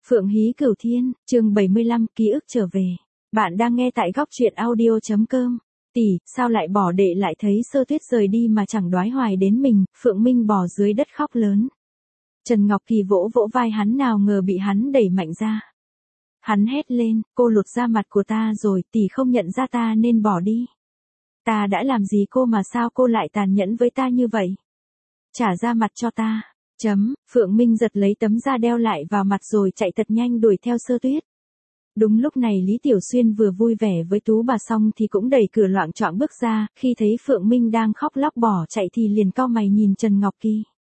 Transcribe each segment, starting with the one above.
Phượng Hí Cửu Thiên, chương 75, ký ức trở về. Bạn đang nghe tại góc truyện audio.com. Tỷ, sao lại bỏ đệ lại thấy Sơ Tuyết rời đi mà chẳng đoái hoài đến mình, Phượng Minh bò dưới đất khóc lớn. Trần Ngọc Kỳ vỗ vỗ vai hắn, nào ngờ bị hắn đẩy mạnh ra. Hắn hét lên, cô lột da mặt của ta rồi, tỷ không nhận ra ta nên bỏ đi. Ta đã làm gì cô mà sao cô lại tàn nhẫn với ta như vậy? Trả ra mặt cho ta. Phượng Minh giật lấy tấm da đeo lại vào mặt rồi chạy thật nhanh đuổi theo Sơ Tuyết. Đúng lúc này Lý Tiểu Xuyên vừa vui vẻ với Tú bà xong thì cũng đẩy cửa loạng choạng bước ra, khi thấy Phượng Minh đang khóc lóc bỏ chạy thì liền cau mày nhìn Trần Ngọc Kỳ.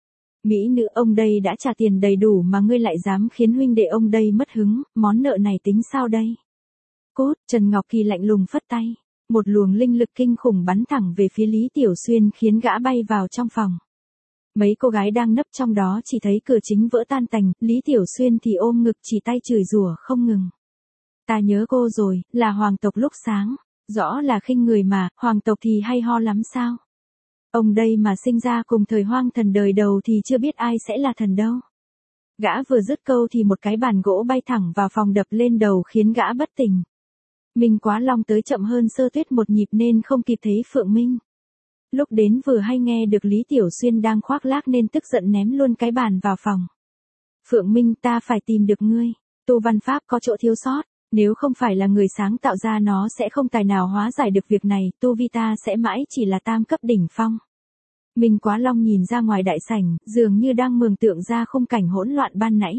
Mỹ nữ, ông đây đã trả tiền đầy đủ mà ngươi lại dám khiến huynh đệ ông đây mất hứng, món nợ này tính sao đây? Cút, Trần Ngọc Kỳ lạnh lùng phất tay. Một luồng linh lực kinh khủng bắn thẳng về phía Lý Tiểu Xuyên khiến gã bay vào trong phòng. Mấy cô gái đang nấp trong đó chỉ thấy cửa chính vỡ tan tành, Lý Tiểu Xuyên thì ôm ngực chỉ tay chửi rủa không ngừng. Ta nhớ cô rồi, là hoàng tộc lúc sáng, rõ là khinh người mà, hoàng tộc thì hay ho lắm sao? Ông đây mà sinh ra cùng thời hoang thần đời đầu thì chưa biết ai sẽ là thần đâu. Gã vừa dứt câu thì một cái bàn gỗ bay thẳng vào phòng đập lên đầu khiến gã bất tỉnh. Minh Quá Long tới chậm hơn Sơ Tuyết một nhịp nên không kịp thấy Phượng Minh. Lúc đến vừa hay nghe được Lý Tiểu Xuyên đang khoác lác nên tức giận ném luôn cái bàn vào phòng. Phượng Minh, ta phải tìm được ngươi. Tu văn pháp có chỗ thiếu sót, nếu không phải là người sáng tạo ra nó sẽ không tài nào hóa giải được việc này, tu vi ta sẽ mãi chỉ là tam cấp đỉnh phong. Minh Quá Long nhìn ra ngoài đại sảnh, dường như đang mường tượng ra khung cảnh hỗn loạn ban nãy.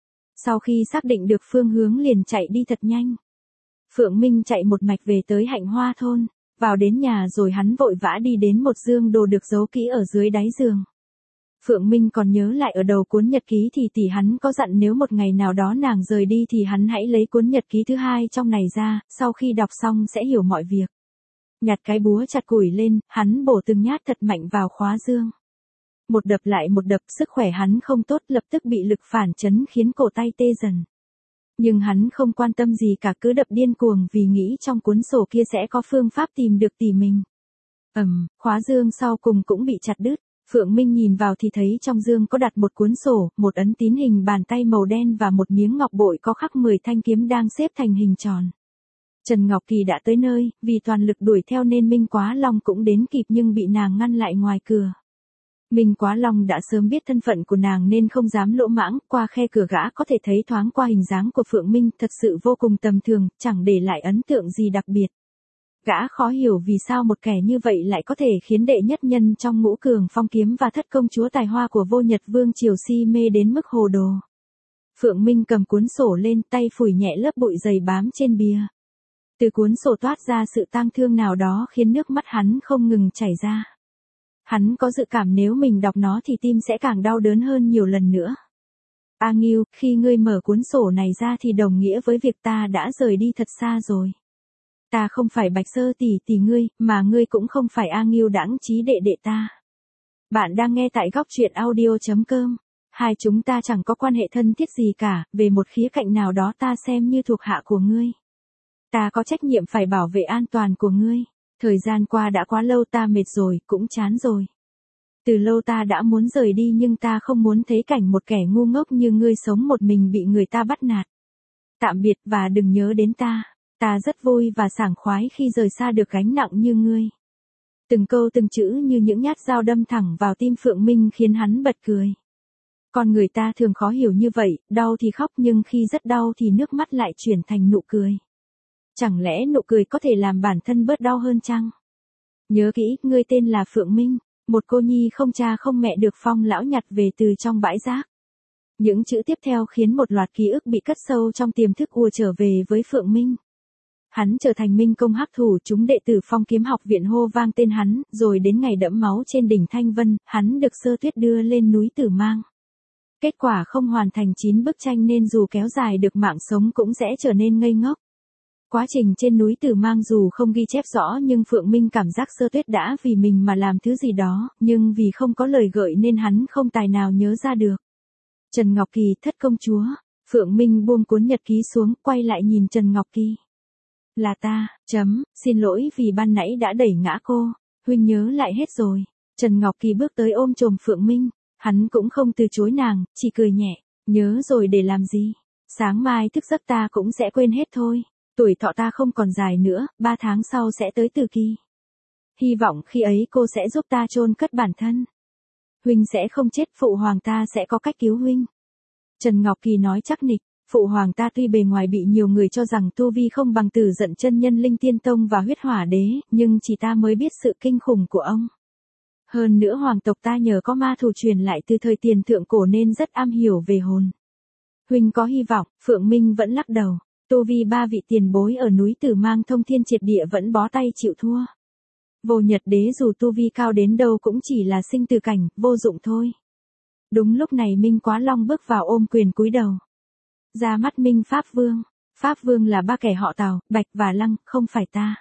Sau khi xác định được phương hướng liền chạy đi thật nhanh. Phượng Minh chạy một mạch về tới Hạnh Hoa thôn. Vào đến nhà rồi hắn vội vã đi đến một dương đồ được giấu kỹ ở dưới đáy giường. Phượng Minh còn nhớ lại ở đầu cuốn nhật ký thì tỷ hắn có dặn nếu một ngày nào đó nàng rời đi thì hắn hãy lấy cuốn nhật ký thứ hai trong này ra, sau khi đọc xong sẽ hiểu mọi việc. Nhặt cái búa chặt củi lên, hắn bổ từng nhát thật mạnh vào khóa dương. Một đập lại một đập, sức khỏe hắn không tốt, lập tức bị lực phản chấn khiến cổ tay tê dần. Nhưng hắn không quan tâm gì cả, cứ đập điên cuồng vì nghĩ trong cuốn sổ kia sẽ có phương pháp tìm được tỷ mình. Khóa dương sau cùng cũng bị chặt đứt. Phượng Minh nhìn vào thì thấy trong dương có đặt một cuốn sổ, một ấn tín hình bàn tay màu đen và một miếng ngọc bội có khắc 10 thanh kiếm đang xếp thành hình tròn. Trần Ngọc Kỳ đã tới nơi, vì toàn lực đuổi theo nên Minh Quá Long cũng đến kịp nhưng bị nàng ngăn lại ngoài cửa. Minh Quá Long đã sớm biết thân phận của nàng nên không dám lỗ mãng, qua khe cửa gã có thể thấy thoáng qua hình dáng của Phượng Minh, thật sự vô cùng tầm thường, chẳng để lại ấn tượng gì đặc biệt. Gã khó hiểu vì sao một kẻ như vậy lại có thể khiến đệ nhất nhân trong ngũ cường phong kiếm và thất công chúa tài hoa của Vô Nhật Vương triều si mê đến mức hồ đồ. Phượng Minh cầm cuốn sổ lên, tay phủi nhẹ lớp bụi dày bám trên bìa. Từ cuốn sổ toát ra sự tang thương nào đó khiến nước mắt hắn không ngừng chảy ra. Hắn có dự cảm nếu mình đọc nó thì tim sẽ càng đau đớn hơn nhiều lần nữa. A Ngưu, khi ngươi mở cuốn sổ này ra thì đồng nghĩa với việc ta đã rời đi thật xa rồi. Ta không phải Bạch Sơ tỷ ngươi, mà ngươi cũng không phải A Ngưu đãng trí đệ đệ ta. Bạn đang nghe tại góc truyện audio.com. Hai chúng ta chẳng có quan hệ thân thiết gì cả, về một khía cạnh nào đó ta xem như thuộc hạ của ngươi. Ta có trách nhiệm phải bảo vệ an toàn của ngươi. Thời gian qua đã quá lâu, ta mệt rồi, cũng chán rồi. Từ lâu ta đã muốn rời đi nhưng ta không muốn thấy cảnh một kẻ ngu ngốc như ngươi sống một mình bị người ta bắt nạt. Tạm biệt và đừng nhớ đến ta. Ta rất vui và sảng khoái khi rời xa được gánh nặng như ngươi. Từng câu từng chữ như những nhát dao đâm thẳng vào tim Phượng Minh khiến hắn bật cười. Con người ta thường khó hiểu như vậy, đau thì khóc nhưng khi rất đau thì nước mắt lại chuyển thành nụ cười. Chẳng lẽ nụ cười có thể làm bản thân bớt đau hơn chăng? Nhớ kỹ, ngươi tên là Phượng Minh, một cô nhi không cha không mẹ được Phong lão nhặt về từ trong bãi rác. Những chữ tiếp theo khiến một loạt ký ức bị cất sâu trong tiềm thức ùa trở về với Phượng Minh. Hắn trở thành Minh Công hắc thủ, chúng đệ tử Phong Kiếm học viện hô vang tên hắn, rồi đến ngày đẫm máu trên đỉnh Thanh Vân, hắn được Sơ Tuyết đưa lên núi Tử Mang. Kết quả không hoàn thành 9 bức tranh nên dù kéo dài được mạng sống cũng sẽ trở nên ngây ngốc. Quá trình trên núi Tử Mang dù không ghi chép rõ nhưng Phượng Minh cảm giác Sơ Tuyết đã vì mình mà làm thứ gì đó, nhưng vì không có lời gợi nên hắn không tài nào nhớ ra được. Trần Ngọc Kỳ, thất công chúa. Phượng Minh buông cuốn nhật ký xuống, quay lại nhìn Trần Ngọc Kỳ. Là ta, xin lỗi vì ban nãy đã đẩy ngã cô, huynh nhớ lại hết rồi. Trần Ngọc Kỳ bước tới ôm chồm Phượng Minh, hắn cũng không từ chối nàng, chỉ cười nhẹ, nhớ rồi để làm gì? Sáng mai thức giấc ta cũng sẽ quên hết thôi. Tuổi thọ ta không còn dài nữa, 3 tháng sau sẽ tới từ kỳ. Hy vọng khi ấy cô sẽ giúp ta chôn cất bản thân. Huynh sẽ không chết, phụ hoàng ta sẽ có cách cứu huynh. Trần Ngọc Kỳ nói chắc nịch, phụ hoàng ta tuy bề ngoài bị nhiều người cho rằng tu vi không bằng Tử Dận chân nhân Linh Tiên Tông và Huyết Hỏa Đế, nhưng chỉ ta mới biết sự kinh khủng của ông. Hơn nữa hoàng tộc ta nhờ có ma thủ truyền lại từ thời tiền thượng cổ nên rất am hiểu về hồn. Huynh có hy vọng, Phượng Minh vẫn lắc đầu, tu vi 3 vị tiền bối ở núi Tử Mang thông thiên triệt địa vẫn bó tay chịu thua. Vô Nhật Đế dù tu vi cao đến đâu cũng chỉ là sinh tử cảnh, vô dụng thôi. Đúng lúc này Minh Quá Long bước vào ôm quyền cúi đầu. Ra mắt Minh Pháp Vương. Pháp Vương là ba kẻ họ Tào, Bạch và Lăng, không phải ta.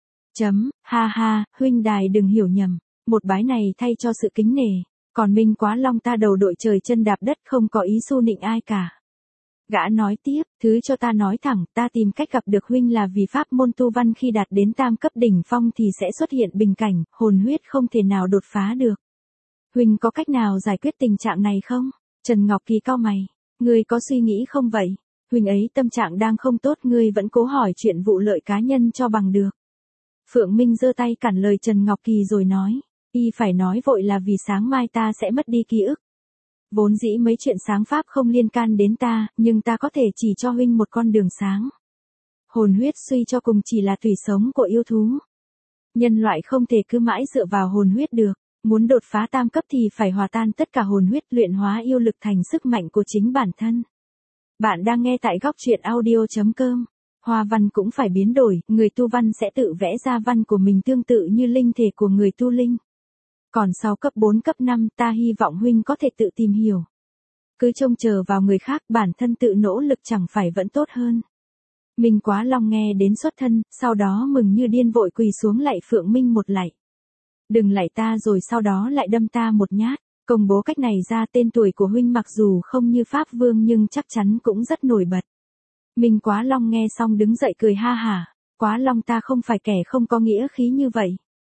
Ha ha, huynh đài đừng hiểu nhầm. Một bái này thay cho sự kính nể. Còn Minh Quá Long ta đầu đội trời chân đạp đất không có ý xu nịnh ai cả. Gã nói tiếp, thứ cho ta nói thẳng, ta tìm cách gặp được huynh là vì pháp môn tu văn khi đạt đến tam cấp đỉnh phong thì sẽ xuất hiện bình cảnh, hồn huyết không thể nào đột phá được. Huynh có cách nào giải quyết tình trạng này không? Trần Ngọc Kỳ cau mày, ngươi có suy nghĩ không vậy? Huynh ấy tâm trạng đang không tốt, ngươi vẫn cố hỏi chuyện vụ lợi cá nhân cho bằng được. Phượng Minh giơ tay cản lời Trần Ngọc Kỳ rồi nói, y phải nói vội là vì sáng mai ta sẽ mất đi ký ức. Vốn dĩ mấy chuyện sáng pháp không liên can đến ta, nhưng ta có thể chỉ cho huynh một con đường sáng. Hồn huyết suy cho cùng chỉ là tủy sống của yêu thú. Nhân loại không thể cứ mãi dựa vào hồn huyết được, muốn đột phá tam cấp thì phải hòa tan tất cả hồn huyết, luyện hóa yêu lực thành sức mạnh của chính bản thân. Bạn đang nghe tại góc truyện audio.com. Hoa văn cũng phải biến đổi, người tu văn sẽ tự vẽ ra văn của mình tương tự như linh thể của người tu linh. Còn sau cấp 4 cấp 5 ta hy vọng huynh có thể tự tìm hiểu. Cứ trông chờ vào người khác, bản thân tự nỗ lực chẳng phải vẫn tốt hơn. Minh Quá Long nghe đến xuất thân, sau đó mừng như điên vội quỳ xuống lạy Phượng Minh một lạy. Đừng lạy ta rồi sau đó lại đâm ta một nhát. Công bố cách này ra, tên tuổi của huynh mặc dù không như Pháp Vương nhưng chắc chắn cũng rất nổi bật. Minh Quá Long nghe xong đứng dậy cười ha hả. Quá Long ta không phải kẻ không có nghĩa khí như vậy.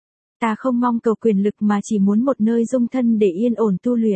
Ta không mong cầu quyền lực mà chỉ muốn một nơi dung thân để yên ổn tu luyện.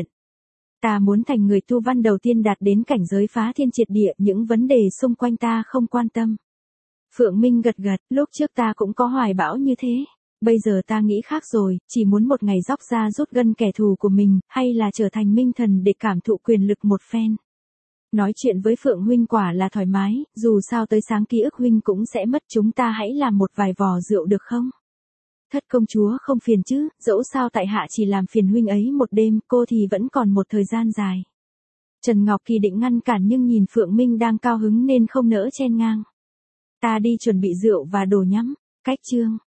Ta muốn thành người tu văn đầu tiên đạt đến cảnh giới phá thiên triệt địa, những vấn đề xung quanh ta không quan tâm. Phượng Minh gật gật, lúc trước ta cũng có hoài bão như thế. Bây giờ ta nghĩ khác rồi, chỉ muốn một ngày róc ra rút gân kẻ thù của mình, hay là trở thành minh thần để cảm thụ quyền lực một phen. Nói chuyện với Phượng huynh quả là thoải mái, dù sao tới sáng ký ức huynh cũng sẽ mất, chúng ta hãy làm một vài vò rượu được không? Thất công chúa không phiền chứ, dẫu sao tại hạ chỉ làm phiền huynh ấy một đêm, cô thì vẫn còn một thời gian dài. Trần Ngọc Kỳ định ngăn cản nhưng nhìn Phượng Minh đang cao hứng nên không nỡ chen ngang. Ta đi chuẩn bị rượu và đồ nhắm, cách chương.